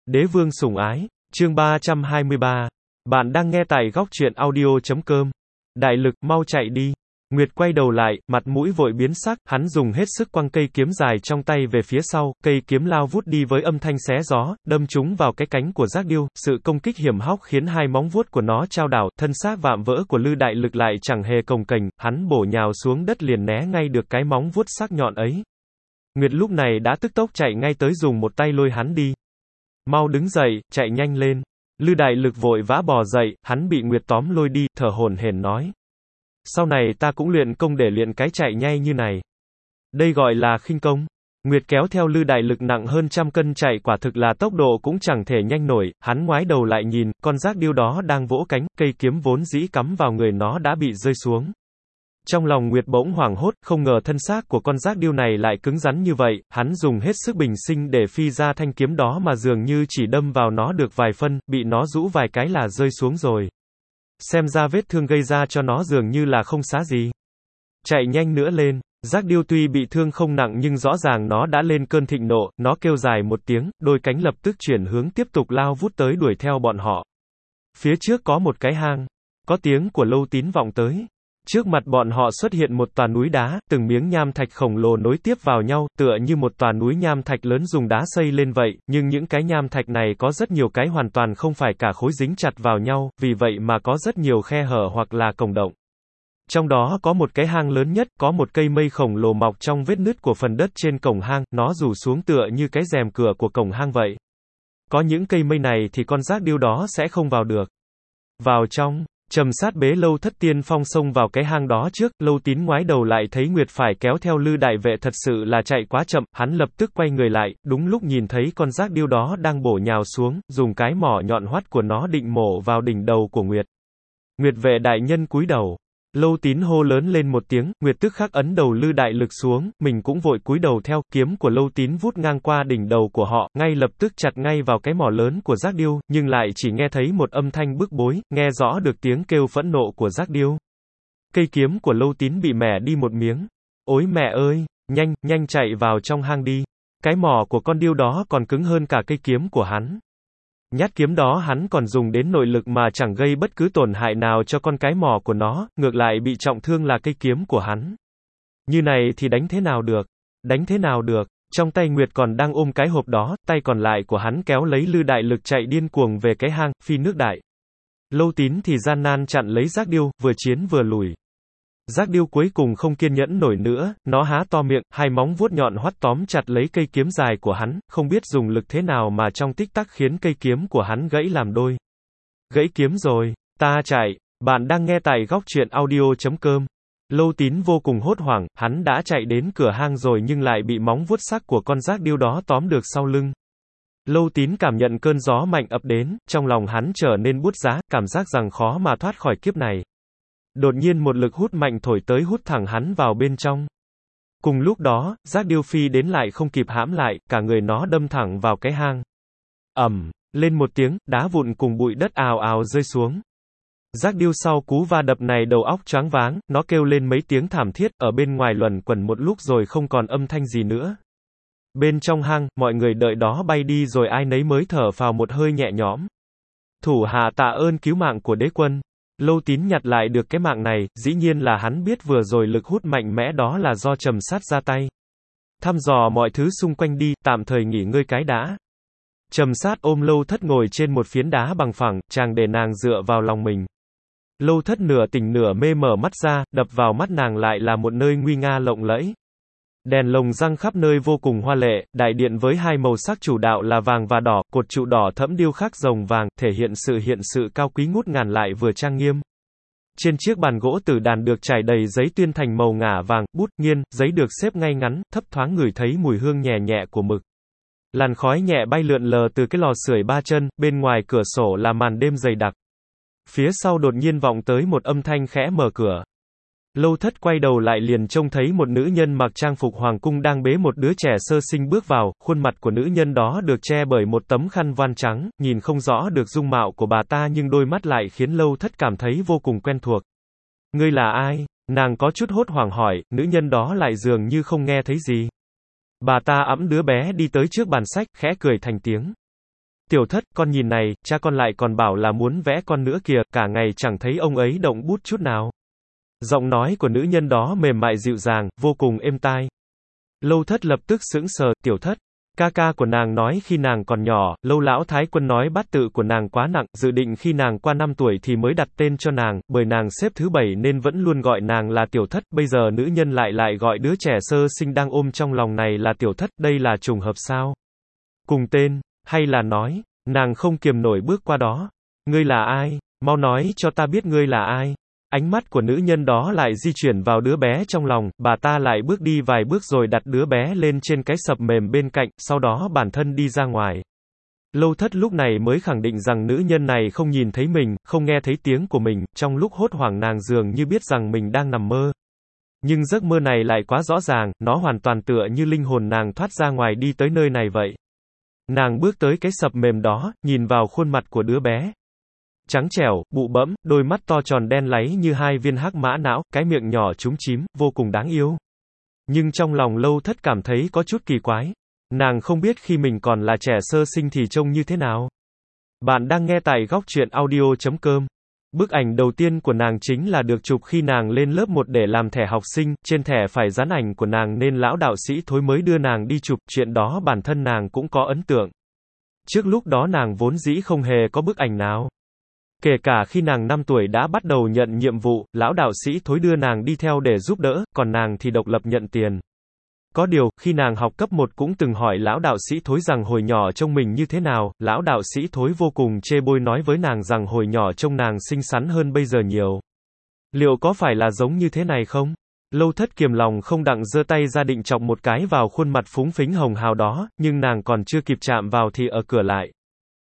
Đế vương sủng ái, chương 323. Bạn đang nghe tại góc truyện audio.com. Đại lực, mau chạy đi. Nguyệt quay đầu lại, mặt mũi vội biến sắc, hắn dùng hết sức quăng cây kiếm dài trong tay về phía sau, cây kiếm lao vút đi với âm thanh xé gió, đâm trúng vào cái cánh của giác điêu, sự công kích hiểm hóc khiến hai móng vuốt của nó chao đảo, thân xác vạm vỡ của Lư Đại Lực lại chẳng hề cồng kềnh, hắn bổ nhào xuống đất liền né ngay được cái móng vuốt sắc nhọn ấy. Nguyệt lúc này đã tức tốc chạy ngay tới dùng một tay lôi hắn đi. Mau đứng dậy, chạy nhanh lên. Lư Đại Lực vội vã bò dậy, hắn bị Nguyệt tóm lôi đi, thở hổn hển nói. Sau này ta cũng luyện công để luyện cái chạy nhanh như này. Đây gọi là khinh công. Nguyệt kéo theo Lư Đại Lực nặng hơn 100 cân chạy quả thực là tốc độ cũng chẳng thể nhanh nổi, hắn ngoái đầu lại nhìn, con giác điêu đó đang vỗ cánh, cây kiếm vốn dĩ cắm vào người nó đã bị rơi xuống. Trong lòng Nguyệt bỗng hoảng hốt, không ngờ thân xác của con giác điêu này lại cứng rắn như vậy, hắn dùng hết sức bình sinh để phi ra thanh kiếm đó mà dường như chỉ đâm vào nó được vài phân, bị nó rũ vài cái là rơi xuống rồi. Xem ra vết thương gây ra cho nó dường như là không xá gì. Chạy nhanh nữa lên. Giác điêu tuy bị thương không nặng nhưng rõ ràng nó đã lên cơn thịnh nộ, nó kêu dài một tiếng, đôi cánh lập tức chuyển hướng tiếp tục lao vút tới đuổi theo bọn họ. Phía trước có một cái hang. Có tiếng của Lâu Tín vọng tới. Trước mặt bọn họ xuất hiện một tòa núi đá, từng miếng nham thạch khổng lồ nối tiếp vào nhau, tựa như một tòa núi nham thạch lớn dùng đá xây lên vậy, nhưng những cái nham thạch này có rất nhiều cái hoàn toàn không phải cả khối dính chặt vào nhau, vì vậy mà có rất nhiều khe hở hoặc là cổng động. Trong đó có một cái hang lớn nhất, có một cây mây khổng lồ mọc trong vết nứt của phần đất trên cổng hang, nó rủ xuống tựa như cái rèm cửa của cổng hang vậy. Có những cây mây này thì con giác điêu đó sẽ không vào được. Vào trong. Trầm Sát bế Lâu Thất tiên phong xông vào cái hang đó trước, Lâu Tín ngoái đầu lại thấy Nguyệt phải kéo theo Lư Đại Vệ thật sự là chạy quá chậm, hắn lập tức quay người lại, đúng lúc nhìn thấy con giác điêu đó đang bổ nhào xuống, dùng cái mỏ nhọn hoắt của nó định mổ vào đỉnh đầu của Nguyệt. Nguyệt Vệ đại nhân cúi đầu. Lâu Tín hô lớn lên một tiếng, Nguyệt tức khắc ấn đầu Lư Đại Lực xuống, mình cũng vội cúi đầu theo, kiếm của Lâu Tín vút ngang qua đỉnh đầu của họ, ngay lập tức chặt ngay vào cái mỏ lớn của giác điêu, nhưng lại chỉ nghe thấy một âm thanh bức bối, nghe rõ được tiếng kêu phẫn nộ của giác điêu. Cây kiếm của Lâu Tín bị mẻ đi một miếng. Ôi mẹ ơi, nhanh chạy vào trong hang đi. Cái mỏ của con điêu đó còn cứng hơn cả cây kiếm của hắn. Nhát kiếm đó hắn còn dùng đến nội lực mà chẳng gây bất cứ tổn hại nào cho con cái mỏ của nó, ngược lại bị trọng thương là cây kiếm của hắn. Như này thì đánh thế nào được? Đánh thế nào được? Trong tay Nguyệt còn đang ôm cái hộp đó, tay còn lại của hắn kéo lấy Lư Đại Lực chạy điên cuồng về cái hang, phi nước đại. Lâu Tín thì gian nan chặn lấy giác điêu, vừa chiến vừa lùi. Giác điêu cuối cùng không kiên nhẫn nổi nữa, nó há to miệng, hai móng vuốt nhọn hoắt tóm chặt lấy cây kiếm dài của hắn, không biết dùng lực thế nào mà trong tích tắc khiến cây kiếm của hắn gãy làm đôi. Gãy kiếm rồi, ta chạy, bạn đang nghe tại góc truyện audio.com. Lâu Tín vô cùng hốt hoảng, hắn đã chạy đến cửa hang rồi nhưng lại bị móng vuốt sắc của con giác điêu đó tóm được sau lưng. Lâu Tín cảm nhận cơn gió mạnh ập đến, trong lòng hắn trở nên buốt giá, cảm giác rằng khó mà thoát khỏi kiếp này. Đột nhiên một lực hút mạnh thổi tới hút thẳng hắn vào bên trong. Cùng lúc đó, giác điêu phi đến lại không kịp hãm lại, cả người nó đâm thẳng vào cái hang. Lên một tiếng, đá vụn cùng bụi đất ào ào rơi xuống. Giác điêu sau cú va đập này đầu óc choáng váng, nó kêu lên mấy tiếng thảm thiết, ở bên ngoài luẩn quẩn một lúc rồi không còn âm thanh gì nữa. Bên trong hang, mọi người đợi đó bay đi rồi ai nấy mới thở phào một hơi nhẹ nhõm. Thủ hạ tạ ơn cứu mạng của đế quân. Lâu Tín nhặt lại được cái mạng này, dĩ nhiên là hắn biết vừa rồi lực hút mạnh mẽ đó là do Trầm Sát ra tay. Thăm dò mọi thứ xung quanh đi, tạm thời nghỉ ngơi cái đã. Trầm Sát ôm Lâu Thất ngồi trên một phiến đá bằng phẳng, chàng để nàng dựa vào lòng mình. Lâu Thất nửa tỉnh nửa mê mở mắt ra, đập vào mắt nàng lại là một nơi nguy nga lộng lẫy. Đèn lồng giăng khắp nơi vô cùng hoa lệ, đại điện với hai màu sắc chủ đạo là vàng và đỏ, cột trụ đỏ thẫm điêu khắc rồng vàng, thể hiện sự cao quý ngút ngàn lại vừa trang nghiêm. Trên chiếc bàn gỗ tử đàn được trải đầy giấy tuyên thành màu ngả vàng, bút, nghiên, giấy được xếp ngay ngắn, thấp thoáng ngửi thấy mùi hương nhẹ nhẹ của mực. Làn khói nhẹ bay lượn lờ từ cái lò sưởi ba chân, bên ngoài cửa sổ là màn đêm dày đặc. Phía sau đột nhiên vọng tới một âm thanh khẽ mở cửa. Lâu Thất quay đầu lại liền trông thấy một nữ nhân mặc trang phục hoàng cung đang bế một đứa trẻ sơ sinh bước vào, khuôn mặt của nữ nhân đó được che bởi một tấm khăn voan trắng, nhìn không rõ được dung mạo của bà ta nhưng đôi mắt lại khiến Lâu Thất cảm thấy vô cùng quen thuộc. Ngươi là ai? Nàng có chút hốt hoảng hỏi, nữ nhân đó lại dường như không nghe thấy gì. Bà ta ẵm đứa bé đi tới trước bàn sách, khẽ cười thành tiếng. Tiểu Thất, con nhìn này, cha con lại còn bảo là muốn vẽ con nữa kìa, cả ngày chẳng thấy ông ấy động bút chút nào. Giọng nói của nữ nhân đó mềm mại dịu dàng, vô cùng êm tai. Lâu Thất lập tức sững sờ, Tiểu Thất. Ca ca của nàng nói khi nàng còn nhỏ, Lâu lão thái quân nói bát tự của nàng quá nặng, dự định khi nàng qua 5 tuổi thì mới đặt tên cho nàng, bởi nàng xếp thứ 7 nên vẫn luôn gọi nàng là Tiểu Thất, bây giờ nữ nhân lại gọi đứa trẻ sơ sinh đang ôm trong lòng này là Tiểu Thất, đây là trùng hợp sao? Cùng tên, hay là nói, nàng không kiềm nổi bước qua đó. Ngươi là ai? Mau nói cho ta biết ngươi là ai. Ánh mắt của nữ nhân đó lại di chuyển vào đứa bé trong lòng, bà ta lại bước đi vài bước rồi đặt đứa bé lên trên cái sập mềm bên cạnh, sau đó bản thân đi ra ngoài. Lâu Thất lúc này mới khẳng định rằng nữ nhân này không nhìn thấy mình, không nghe thấy tiếng của mình, trong lúc hốt hoảng nàng dường như biết rằng mình đang nằm mơ. Nhưng giấc mơ này lại quá rõ ràng, nó hoàn toàn tựa như linh hồn nàng thoát ra ngoài đi tới nơi này vậy. Nàng bước tới cái sập mềm đó, nhìn vào khuôn mặt của đứa bé. Trắng trẻo, bụ bẫm, đôi mắt to tròn đen láy như hai viên hắc mã não, cái miệng nhỏ chúm chím, vô cùng đáng yêu. Nhưng trong lòng Lâu Thất cảm thấy có chút kỳ quái. Nàng không biết khi mình còn là trẻ sơ sinh thì trông như thế nào. Bạn đang nghe tại góc truyện audio.com. Bức ảnh đầu tiên của nàng chính là được chụp khi nàng lên lớp 1 để làm thẻ học sinh, trên thẻ phải dán ảnh của nàng nên lão đạo sĩ Thối mới đưa nàng đi chụp, chuyện đó bản thân nàng cũng có ấn tượng. Trước lúc đó nàng vốn dĩ không hề có bức ảnh nào. Kể cả khi nàng 5 tuổi đã bắt đầu nhận nhiệm vụ, lão đạo sĩ Thối đưa nàng đi theo để giúp đỡ, còn nàng thì độc lập nhận tiền. Có điều, khi nàng học cấp 1 cũng từng hỏi lão đạo sĩ Thối rằng hồi nhỏ trông mình như thế nào, lão đạo sĩ Thối vô cùng chê bôi nói với nàng rằng hồi nhỏ trông nàng xinh xắn hơn bây giờ nhiều. Liệu có phải là giống như thế này không? Lâu Thất kiềm lòng không đặng giơ tay ra định chọc một cái vào khuôn mặt phúng phính hồng hào đó, nhưng nàng còn chưa kịp chạm vào thì ở cửa lại.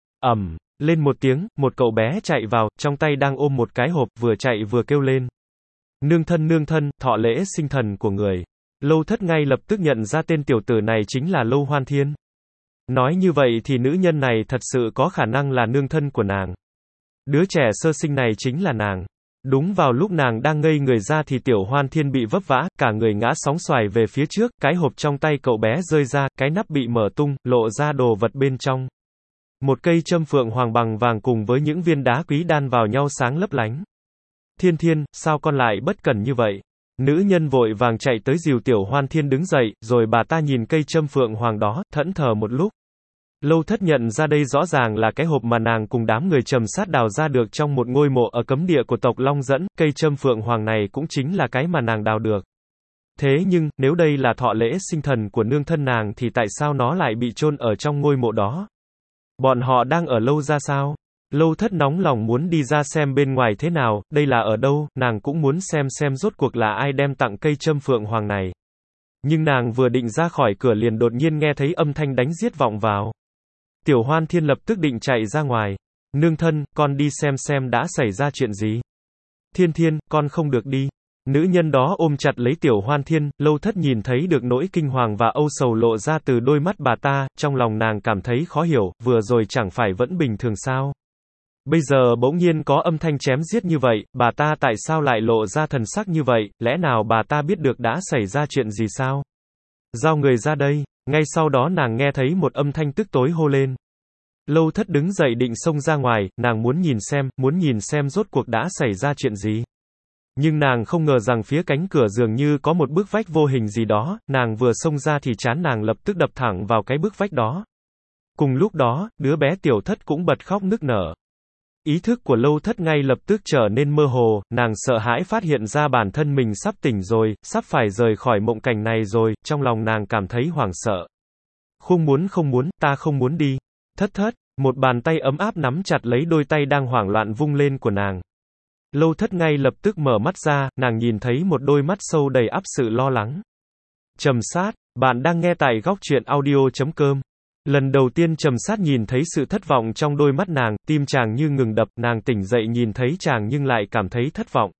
Lên một tiếng, một cậu bé chạy vào, trong tay đang ôm một cái hộp, vừa chạy vừa kêu lên. Nương thân, thọ lễ sinh thần của người. Lâu Thất ngay lập tức nhận ra tên tiểu tử này chính là Lâu Hoan Thiên. Nói như vậy thì nữ nhân này thật sự có khả năng là nương thân của nàng. Đứa trẻ sơ sinh này chính là nàng. Đúng vào lúc nàng đang ngây người ra thì tiểu Hoan Thiên bị vấp vã, cả người ngã sóng xoài về phía trước, cái hộp trong tay cậu bé rơi ra, cái nắp bị mở tung, lộ ra đồ vật bên trong. Một cây châm phượng hoàng bằng vàng cùng với những viên đá quý đan vào nhau sáng lấp lánh. Thiên, sao con lại bất cẩn như vậy? Nữ nhân vội vàng chạy tới dìu tiểu Hoan Thiên đứng dậy, rồi bà ta nhìn cây châm phượng hoàng đó, thẫn thờ một lúc. Lâu Thất nhận ra đây rõ ràng là cái hộp mà nàng cùng đám người trầm sát đào ra được trong một ngôi mộ ở cấm địa của tộc Long Dẫn, cây châm phượng hoàng này cũng chính là cái mà nàng đào được. Thế nhưng, nếu đây là thọ lễ sinh thần của nương thân nàng thì tại sao nó lại bị chôn ở trong ngôi mộ đó? Bọn họ đang ở lâu ra sao? Lâu Thất nóng lòng muốn đi ra xem bên ngoài thế nào, đây là ở đâu, nàng cũng muốn xem rốt cuộc là ai đem tặng cây châm phượng hoàng này. Nhưng nàng vừa định ra khỏi cửa liền đột nhiên nghe thấy âm thanh đánh giết vọng vào. Tiểu Hoan Thiên lập tức định chạy ra ngoài. Nương thân, con đi xem đã xảy ra chuyện gì. Thiên, con không được đi. Nữ nhân đó ôm chặt lấy tiểu Hoan Thiên, Lâu Thất nhìn thấy được nỗi kinh hoàng và âu sầu lộ ra từ đôi mắt bà ta, trong lòng nàng cảm thấy khó hiểu, vừa rồi chẳng phải vẫn bình thường sao? Bây giờ bỗng nhiên có âm thanh chém giết như vậy, bà ta tại sao lại lộ ra thần sắc như vậy, lẽ nào bà ta biết được đã xảy ra chuyện gì sao? Giao người ra đây, ngay sau đó nàng nghe thấy một âm thanh tức tối hô lên. Lâu Thất đứng dậy định xông ra ngoài, nàng muốn nhìn xem rốt cuộc đã xảy ra chuyện gì. Nhưng nàng không ngờ rằng phía cánh cửa dường như có một bức vách vô hình gì đó, nàng vừa xông ra thì trán nàng lập tức đập thẳng vào cái bức vách đó. Cùng lúc đó, đứa bé Tiểu Thất cũng bật khóc nức nở. Ý thức của Lâu Thất ngay lập tức trở nên mơ hồ, nàng sợ hãi phát hiện ra bản thân mình sắp tỉnh rồi, sắp phải rời khỏi mộng cảnh này rồi, trong lòng nàng cảm thấy hoảng sợ. Không muốn, ta không muốn đi. Thất, một bàn tay ấm áp nắm chặt lấy đôi tay đang hoảng loạn vung lên của nàng. Lâu Thất ngay lập tức mở mắt ra, nàng nhìn thấy một đôi mắt sâu đầy ắp sự lo lắng. Trầm Sát, bạn đang nghe tại góc truyện audio.com. Lần đầu tiên Trầm Sát nhìn thấy sự thất vọng trong đôi mắt nàng, tim chàng như ngừng đập, nàng tỉnh dậy nhìn thấy chàng nhưng lại cảm thấy thất vọng.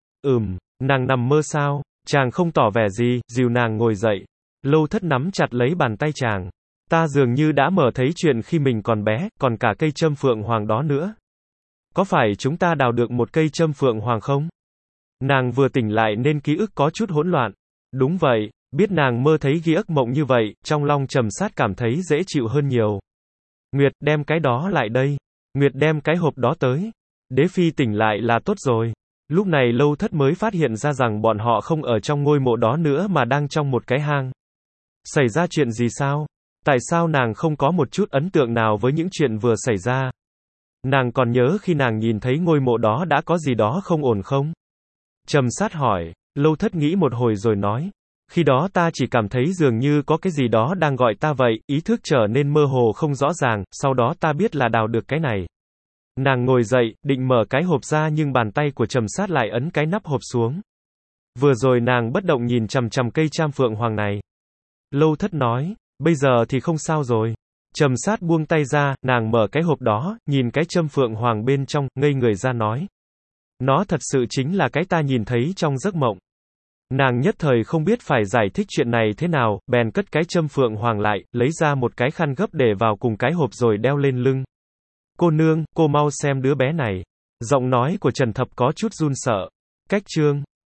Nàng nằm mơ sao? Chàng không tỏ vẻ gì, dìu nàng ngồi dậy. Lâu Thất nắm chặt lấy bàn tay chàng. Ta dường như đã mở thấy chuyện khi mình còn bé, còn cả cây châm phượng hoàng đó nữa. Có phải chúng ta đào được một cây châm phượng hoàng không? Nàng vừa tỉnh lại nên ký ức có chút hỗn loạn. Đúng vậy, biết nàng mơ thấy ghi ức mộng như vậy, trong lòng Trầm Sát cảm thấy dễ chịu hơn nhiều. Nguyệt, đem cái đó lại đây. Nguyệt đem cái hộp đó tới. Đế phi tỉnh lại là tốt rồi. Lúc này Lâu Thất mới phát hiện ra rằng bọn họ không ở trong ngôi mộ đó nữa mà đang trong một cái hang. Xảy ra chuyện gì sao? Tại sao nàng không có một chút ấn tượng nào với những chuyện vừa xảy ra? Nàng còn nhớ khi nàng nhìn thấy ngôi mộ đó đã có gì đó không ổn không? Trầm Sát hỏi. Lâu Thất nghĩ một hồi rồi nói. Khi đó ta chỉ cảm thấy dường như có cái gì đó đang gọi ta vậy, ý thức trở nên mơ hồ không rõ ràng, sau đó ta biết là đào được cái này. Nàng ngồi dậy, định mở cái hộp ra nhưng bàn tay của Trầm Sát lại ấn cái nắp hộp xuống. Vừa rồi nàng bất động nhìn chằm chằm cây Cham Phượng Hoàng này. Lâu Thất nói, bây giờ thì không sao rồi. Trầm Sát buông tay ra, nàng mở cái hộp đó, nhìn cái châm Phượng Hoàng bên trong, ngây người ra nói. Nó thật sự chính là cái ta nhìn thấy trong giấc mộng. Nàng nhất thời không biết phải giải thích chuyện này thế nào, bèn cất cái châm Phượng Hoàng lại, lấy ra một cái khăn gấp để vào cùng cái hộp rồi đeo lên lưng. Cô nương, cô mau xem đứa bé này. Giọng nói của Trần Thập có chút run sợ. Cách chương